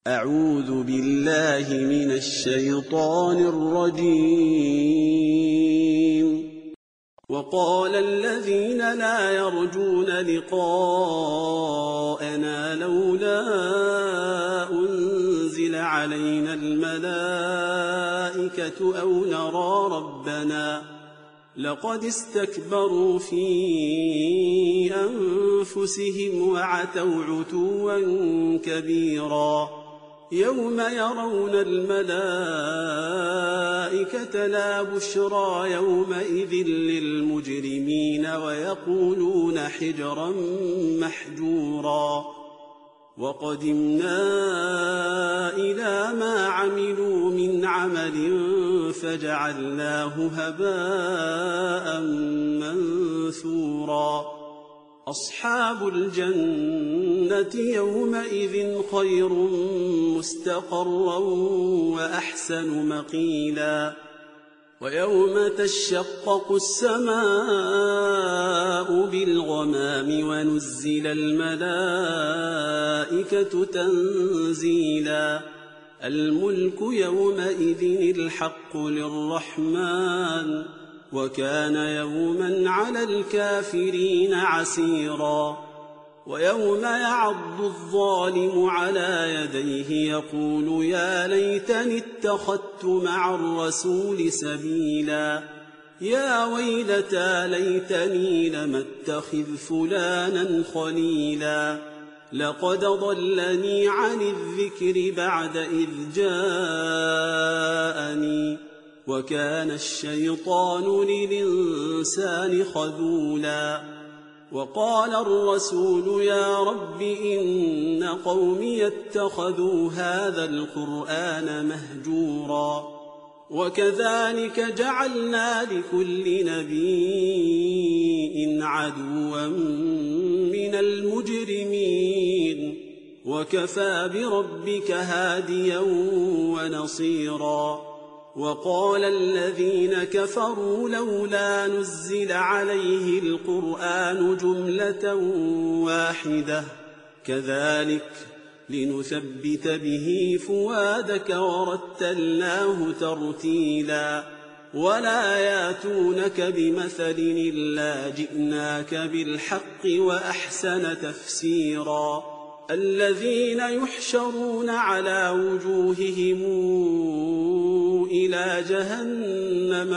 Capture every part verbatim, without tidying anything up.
أعوذ بالله من الشيطان الرجيم. وقال الذين لا يرجون لقاءنا لولا أنزل علينا الملائكة أو نرى ربنا لقد استكبروا في أنفسهم وعتوا عتوا كبيرا يوم يرون الملائكة لا بشرى يومئذ للمجرمين ويقولون حجرا محجورا وقدمنا إلى ما عملوا من عمل فجعلناه هباء منثورا أصحاب الجنة يومئذ خير مستقرا وأحسن مقيلا ويوم تشقق السماء بالغمام ونزل الملائكة تنزيلا الملك يومئذ الحق للرحمن وكان يوما على الكافرين عسيرا ويوم يعض الظالم على يديه يقول يا ليتني اتخذت مع الرسول سبيلا يا ويلتى ليتني لم اتخذ فلانا خليلا لقد ضلني عن الذكر بعد إذ جاءني وكان الشيطان للإنسان خذولا وقال الرسول يا رب إن قومي اتخذوا هذا القرآن مهجورا وكذلك جعلنا لكل نبي عدوا من المجرمين وكفى بربك هاديا ونصيرا وقال الذين كفروا لولا نزل عليه القرآن جملة واحدة كذلك لنثبت به فؤادك ورتلناه ترتيلا ولا ياتونك بمثل إلا جئناك بالحق وأحسن تفسيرا الذين يحشرون على وجوههم إلى جهنم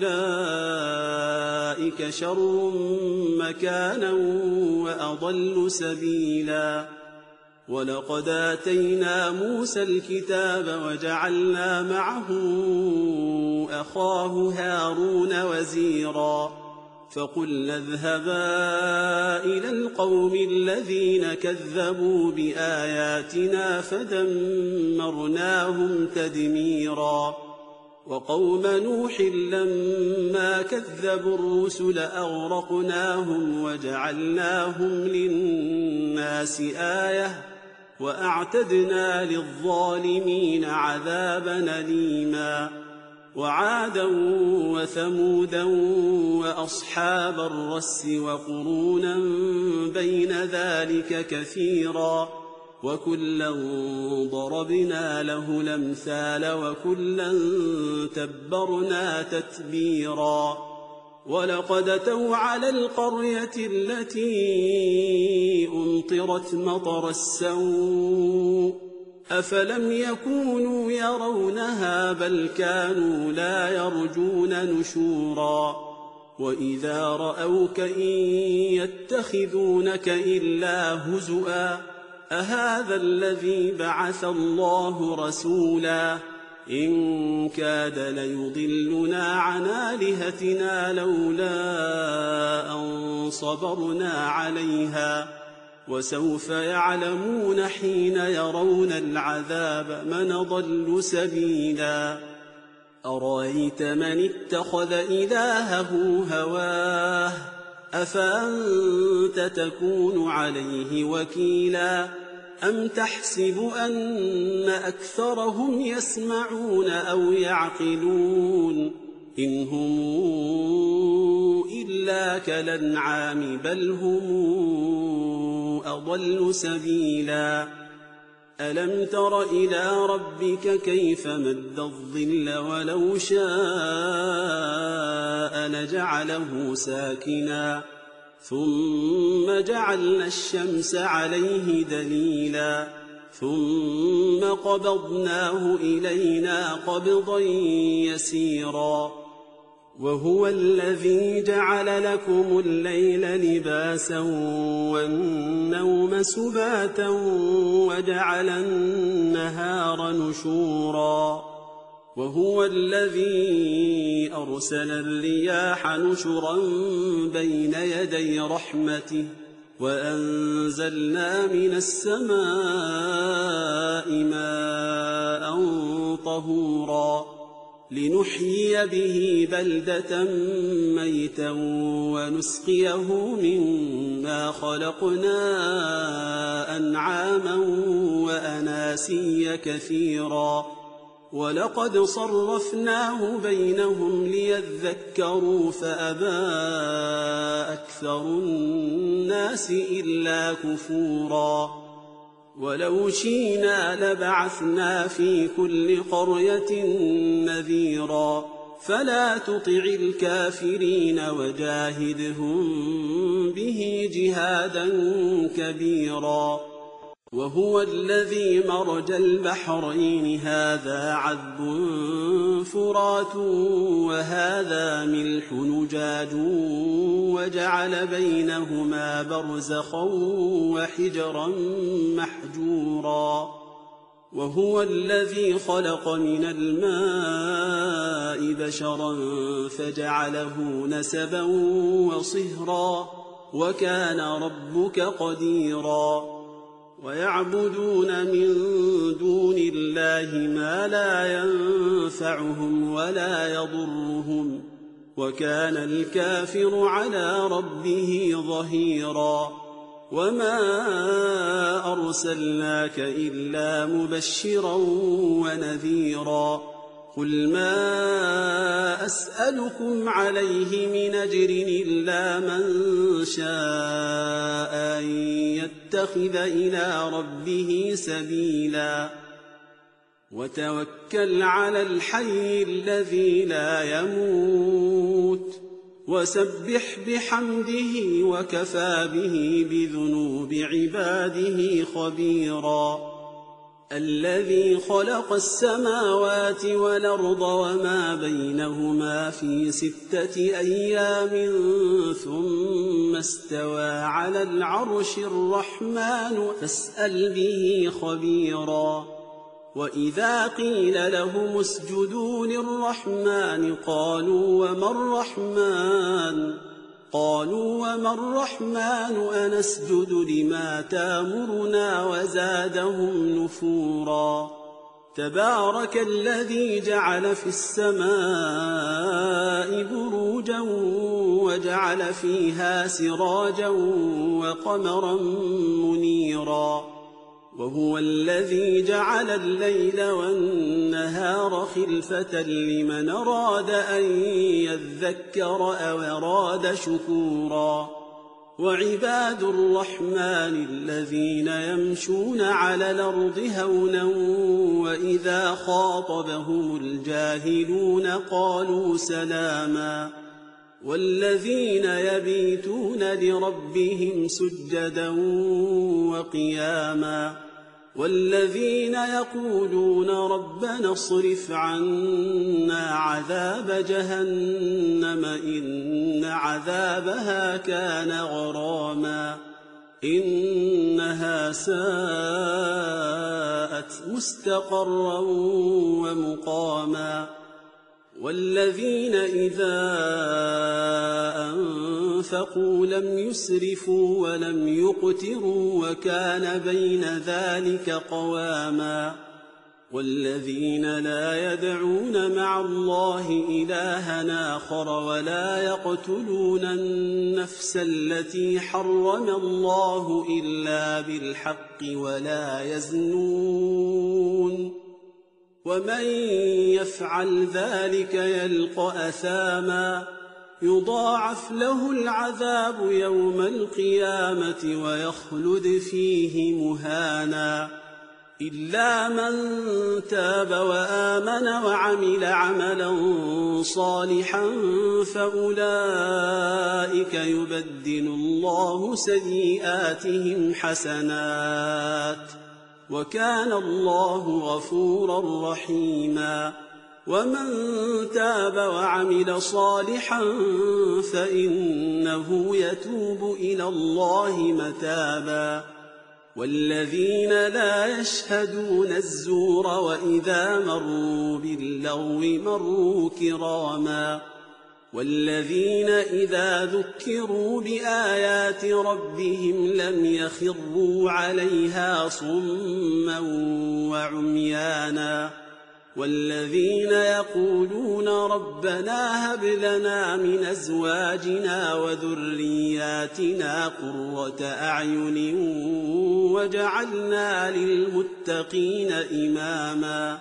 أولئك شر مكانا وأضل سبيلا ولقد آتينا موسى الكتاب وجعلنا معه أخاه هارون وزيرا فقلنا اذهبا إلى القوم الذين كذبوا بآياتنا فدمرناهم تدميرا وقوم نوح لما كذبوا الرسل أغرقناهم وجعلناهم للناس آية وأعتدنا للظالمين عذابا أليما وعادا وثمودا وأصحاب الرس وقرونا بين ذلك كثيرا وكلا ضربنا له الأمثال وكلا تبرنا تتبيرا ولقد أتوا على القرية التي أمطرت مطر السوء أفلم يكونوا يرونها بل كانوا لا يرجون نشورا وإذا رأوك إن يتخذونك إلا هزؤا أهذا الذي بعث الله رسولا إن كاد ليضلنا عن آلهتنا لولا أن صبرنا عليها وسوف يعلمون حين يرون العذاب من ضل سبيلا أرأيت من اتخذ إلهه هواه أفأنت تكون عليه وكيلا أم تحسب أن أكثرهم يسمعون أو يعقلون إن هم إلا كالأنعام بل هم أضل سبيلا ألم تر إلى ربك كيف مد الظل ولو شاء لجعله ساكنا ثم جعلنا الشمس عليه دليلا ثم قبضناه إلينا قبضا يسيرا وهو الذي جعل لكم الليل لباسا والنوم سباتا وجعل النهار نشورا وهو الذي أرسل الرياح نشرا بين يدي رحمته وأنزلنا من السماء ماء طهورا لنحيي به بلدة ميتا ونسقيه مما خلقنا أنعاما وأناسيا كثيرا ولقد صرفناه بينهم ليذكروا فأبى أكثر الناس إلا كفورا ولو شئنا لبعثنا في كل قرية نذيرا فلا تطع الكافرين وجاهدهم به جهادا كبيرا وهو الذي مرج البحرين هذا عذب فرات وهذا ملح نجاج وجعل بينهما برزخا وحجرا محجورا وهو الذي خلق من الماء بشرا فجعله نسبا وصهرا وكان ربك قديرا ويعبدون من دون الله ما لا ينفعهم ولا يضرهم وكان الكافر على ربه ظهيرا وما أرسلناك إلا مبشرا ونذيرا قل ما أسألكم عليه من أجر إلا من شاء أن يتخذ إلى ربه سبيلا وتوكل على الحي الذي لا يموت وسبح بحمده وكفى به بذنوب عباده خبيرا الذي خلق السماوات والأرض وما بينهما في ستة أيام ثم استوى على العرش الرحمن فاسأل به خبيرا وإذا قيل لهم اسجدوا للرحمن قالوا وما الرحمن قالوا وما الرحمن أنسجد لما تامرنا وزادهم نفورا تبارك الذي جعل في السماء بروجا وجعل فيها سراجا وقمرا منيرا وهو الذي جعل الليل والنهار خلفة لمن أراد أن يذكر أو أراد شكورا وعباد الرحمن الذين يمشون على الأرض هونا وإذا خاطبهم الجاهلون قالوا سلاما والذين يبيتون لربهم سجدا وقياما والذين يقولون ربنا اصرف عنا عذاب جهنم إن عذابها كان غراما إنها ساءت مستقرا ومقاما والذين إذا أنفقوا لم يسرفوا ولم يقتروا وكان بين ذلك قواما والذين لا يدعون مع الله إلها آخر ولا يقتلون النفس التي حرم الله إلا بالحق ولا يزنون ومن يفعل ذلك يلقى أثاما يضاعف له العذاب يوم القيامة ويخلد فيه مهانا إلا من تاب وآمن وعمل عملا صالحا فأولئك يبدل الله سيئاتهم حسنات وكان الله غفورا رحيما ومن تاب وعمل صالحا فإنه يتوب إلى الله متابا والذين لا يشهدون الزور وإذا مروا باللغو مروا كراما والذين إذا ذكروا بآيات ربهم لم يخروا عليها صما وعميانا والذين يقولون ربنا هب لنا من أزواجنا وذرياتنا قرة أعين وجعلنا للمتقين إماما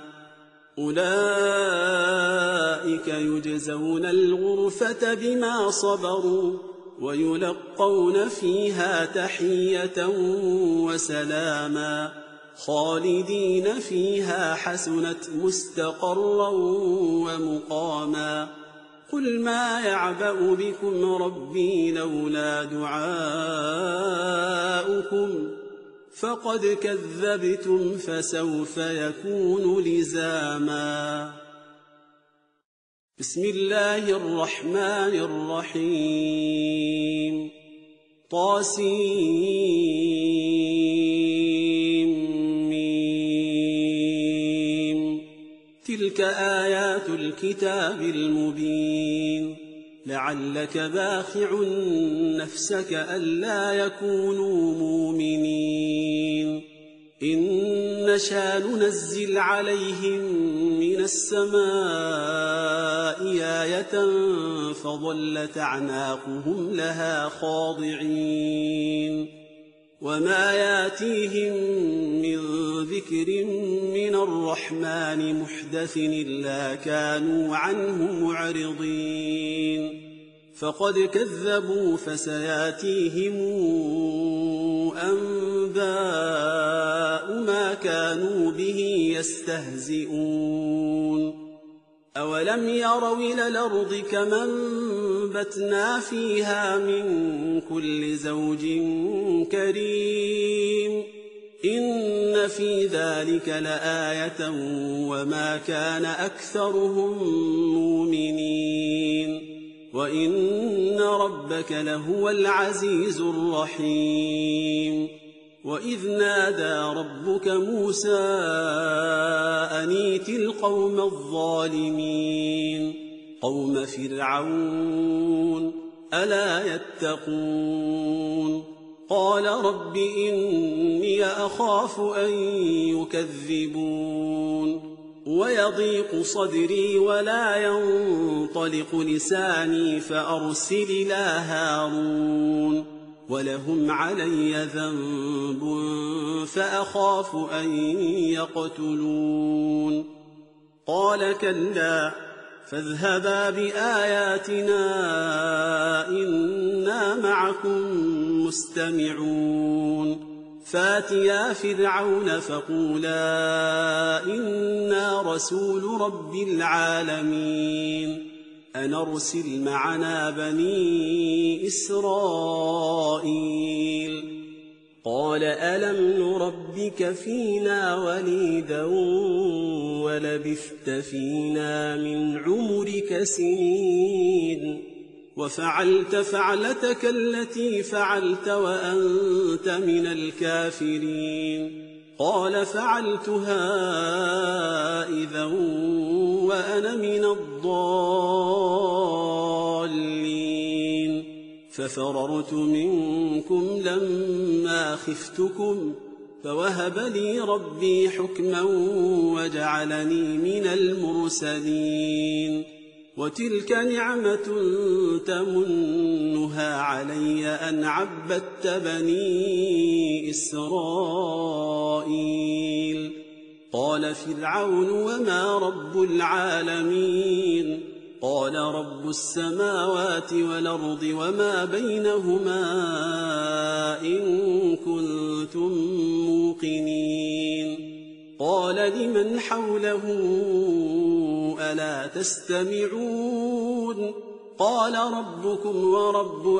أولئك يجزون الغرفة بما صبروا ويلقون فيها تحية وسلاما خالدين فيها حسنت مستقرا ومقاما قل ما يعبأ بكم ربي لولا دعاؤكم فقد كذبتم فسوف يكون لزاما بسم الله الرحمن الرحيم طاسيم تلك آيات الكتاب المبين لعلك باخع نفسك ألا يكونوا مؤمنين إن نشأ ننزل عليهم من السماء آية فظلت أعناقهم لها خاضعين وما ياتيهم من ذكر من الرحمن محدث إلا كانوا عنه معرضين فقد كذبوا فسياتيهم أنباء ما كانوا به يستهزئون أولم يروا إلى الأرض كما أنبتنا فيها من كل زوج كريم إن في ذلك لآية وما كان أكثرهم مؤمنين وإن ربك لهو العزيز الرحيم وإذ نادى ربك موسى أن ائت القوم الظالمين قوم فرعون ألا يتقون قال رب إني أخاف أن يكذبون ويضيق صدري ولا ينطلق لساني فأرسل إلى هارون ولهم علي ذنب فأخاف أن يقتلون قال كلا فاذهبا بآياتنا إنا معكم مستمعون فاتيا فرعون فقولا إنا رسول رب العالمين أن أرسل معنا بني إسرائيل قال ألم نربك فينا وليدا ولبثت فينا من عمرك سنين وفعلت فعلتك التي فعلت وأنت من الكافرين قال فعلتها إذا وأنا من الضالين ففررت منكم لما خفتكم فوهب لي ربي حكما وجعلني من المرسلين وتلك نعمة تمنها علي أن عبدت بني إسرائيل قال فرعون وما رب العالمين قال رب السماوات والأرض وما بينهما إن كنتم موقنين قال لمن حوله ألا تستمعون قال ربكم ورب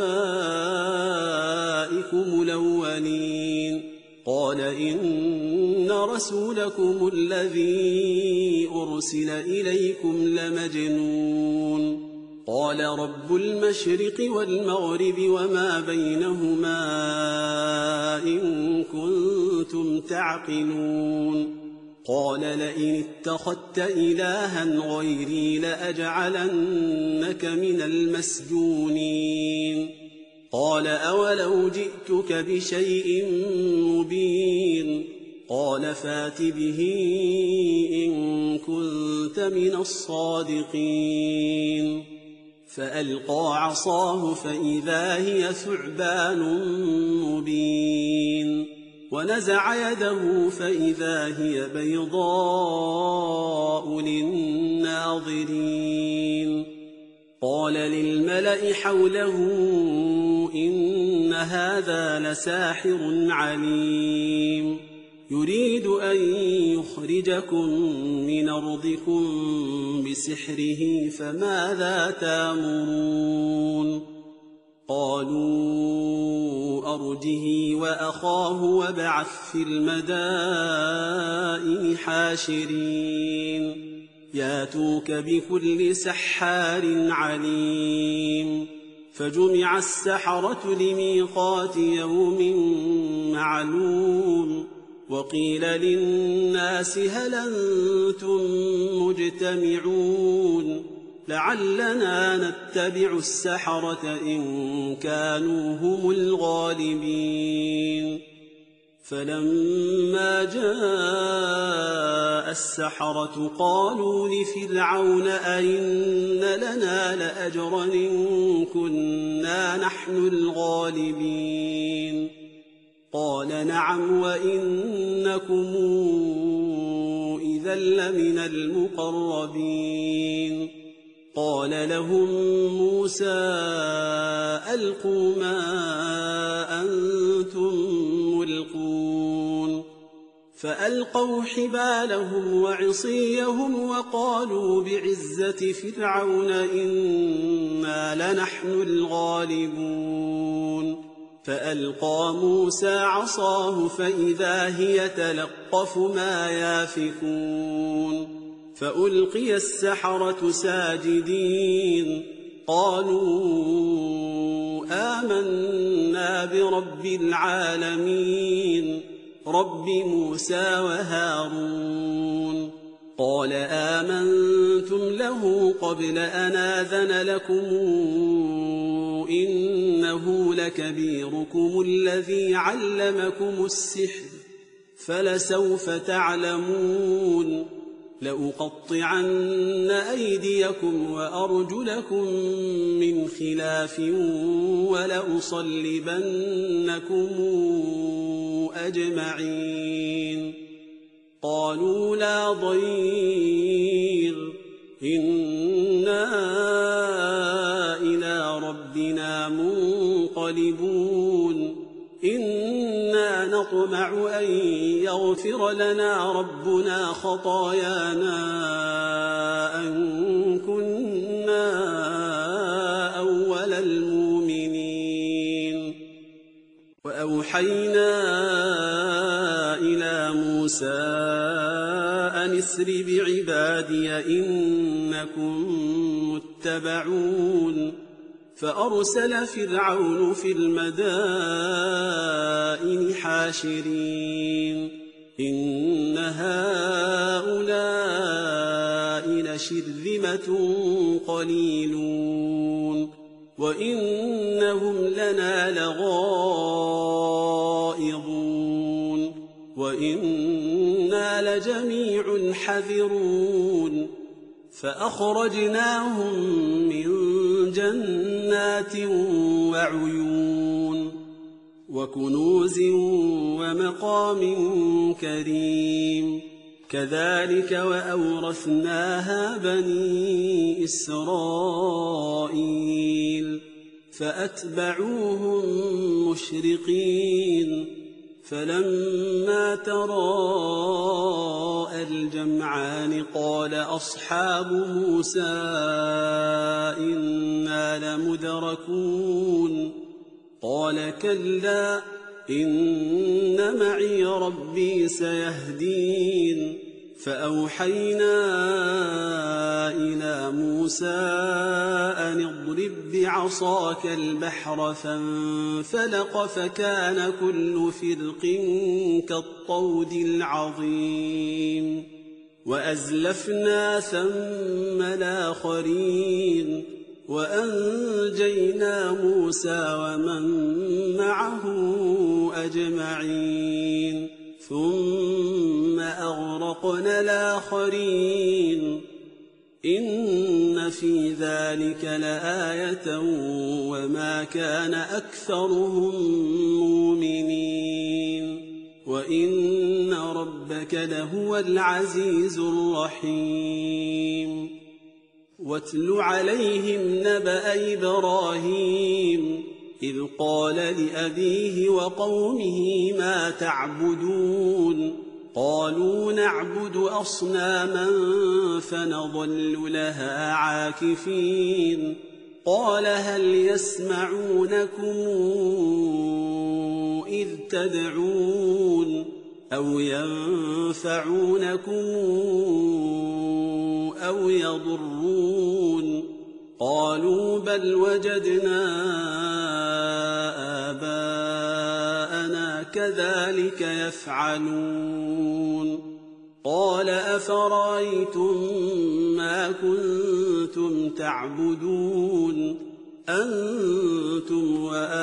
آبائكم الأولين قال إن رسولكم الذي أرسل إليكم لمجنون قال رب المشرق والمغرب وما بينهما إن كنتم تعقلون قال لئن اتخذت إلها غيري لأجعلنك من المسجونين قال أولو جئتك بشيء مبين قال فات به إن كنت من الصادقين فألقى عصاه فإذا هي ثعبان مبين ونزع يده فإذا هي بيضاء للناظرين قال للملأ حوله إن هذا لساحر عليم يريد أن يخرجكم من أرضكم بسحره فماذا تأمرون قالوا أرجه وأخاه وابعث في المدائن حاشرين ياتوك بكل سحار عليم فجمع السحرة لميقات يوم معلوم وقيل للناس هل أنتم مجتمعون لعلنا نتبع السحرة إن كانوا هم الغالبين فلما جاء السحرة قالوا لفرعون أئن لنا لأجرا إن كنا نحن الغالبين قال نعم وإنكم إذا لمن المقربين قال لهم موسى ألقوا ما أنتم ملقون فألقوا حبالهم وعصيهم وقالوا بعزة فرعون إنا لنحن الغالبون فألقى موسى عصاه فإذا هي تلقف ما يافكون فألقي السحرة ساجدين قالوا آمنا برب العالمين رب موسى وهارون قال آمنتم له قبل أن آذن لكم إنه لكبيركم الذي علمكم السحر فلسوف تعلمون لأقطعن أيديكم وأرجلكم من خلاف ولأصلبنكم أجمعين قالوا لا ضير إنا إلى ربنا منقلبون إنا نطمع أن يغفر لنا ربنا خطايانا أن كنا أول المؤمنين وأوحينا إلى موسى أن اسر بعبادي إنكم متبعون فأرسل فرعون في المدائن حاشرين إن هؤلاء لشرذمة قليلون وإنهم لنا لغائظون وإنا لجميع حذرون فأخرجناهم من جنات وعيون وكنوز ومقام كريم كذلك وأورثناها بني إسرائيل فأتبعوهم مشرقين فلما تراءى الجمعان قال أصحاب موسى إنا لمدركون قال كلا إن معي ربي سيهدين فأوحينا إلى موسى أن اضرب بعصاك البحر فانفلق فكان كل فرق كالطود العظيم وأزلفنا ثم الآخرين وأنجينا موسى ومن معه أجمعين ثم أغرقنا الآخرين إن في ذلك لآية وما كان أكثرهم مؤمنين وإن ربك لهو العزيز الرحيم واتل عليهم نبأ إبراهيم إذ قال لأبيه وقومه ما تعبدون قالوا نعبد أصناما فنظل لها عاكفين قال هل يسمعونكم إذ تدعون أو ينفعونكم أو يضرون قالوا بل وجدنا آباءنا كذلك يفعلون قال أفرأيتم ما كنتم تعبدون أنتم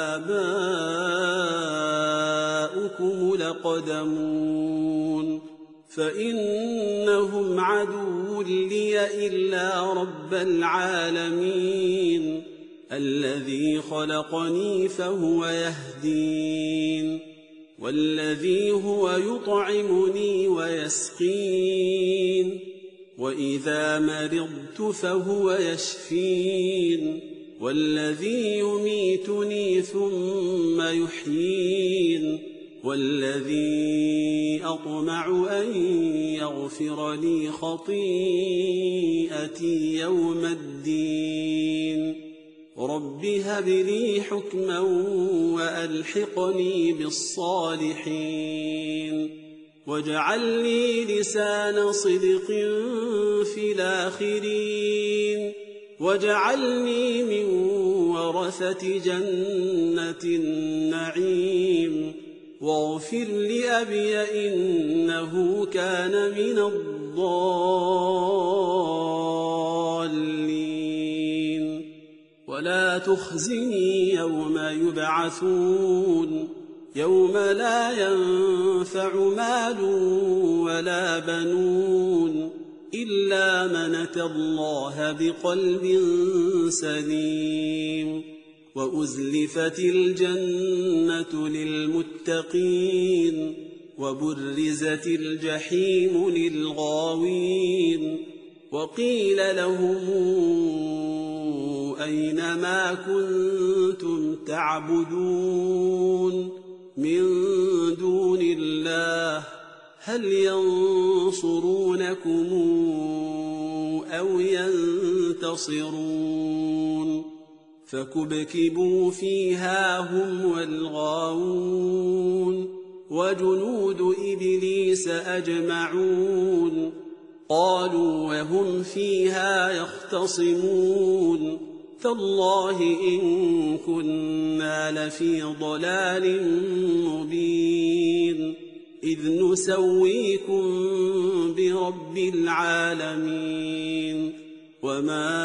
وآباؤكم لقدمون فإنهم عدو لي إلا رب العالمين الذي خلقني فهو يهدين والذي هو يطعمني ويسقين وإذا مرضت فهو يشفين والذي يميتني ثم يحيين والذي أطمع أن يغفر لي خطيئتي يوم الدين رب هب لي حكما وألحقني بالصالحين واجعل لي لسان صدق في الآخرين واجعلني من ورثة جنة النعيم واغفر لأبي إنه كان من الضالين ولا تخزني يوم يبعثون يوم لا ينفع مال ولا بنون إلا من أتى الله بقلب سليم وأزلفت الجنة للمتقين وبرزت الجحيم للغاوين وقيل لهم أين ما كنتم تعبدون من دون الله هل ينصرونكم أو ينتصرون فكبكبوا فيها هم والغاوون وجنود إبليس أجمعون قالوا وهم فيها يختصمون تالله إن كنا لفي ضلال مبين إذ نسويكم برب العالمين وما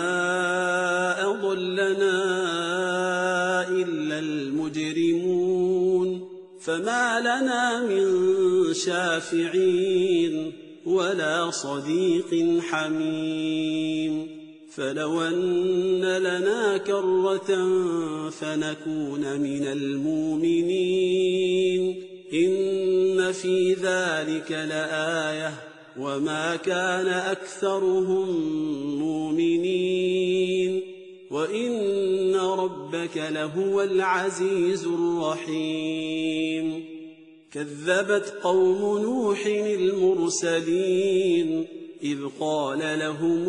أضلنا إلا المجرمون فما لنا من شافعين ولا صديق حميم فلو أن لنا كرة فنكون من المؤمنين إن في ذلك لآية وما كان أكثرهم مؤمنين وإن ربك لهو العزيز الرحيم كذبت قوم نوح المرسلين إذ قال لهم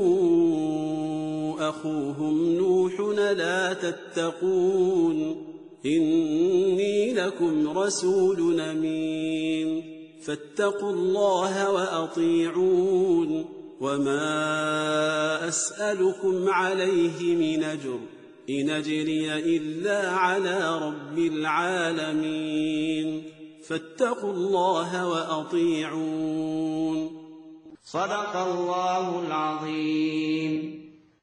أخوهم نوح لا تتقون إني لكم رسول أمين فاتقوا الله وأطيعون وما أسألكم عليه من أجر إن أجري إلا على رب العالمين فاتقوا الله وأطيعون. صدق الله العظيم.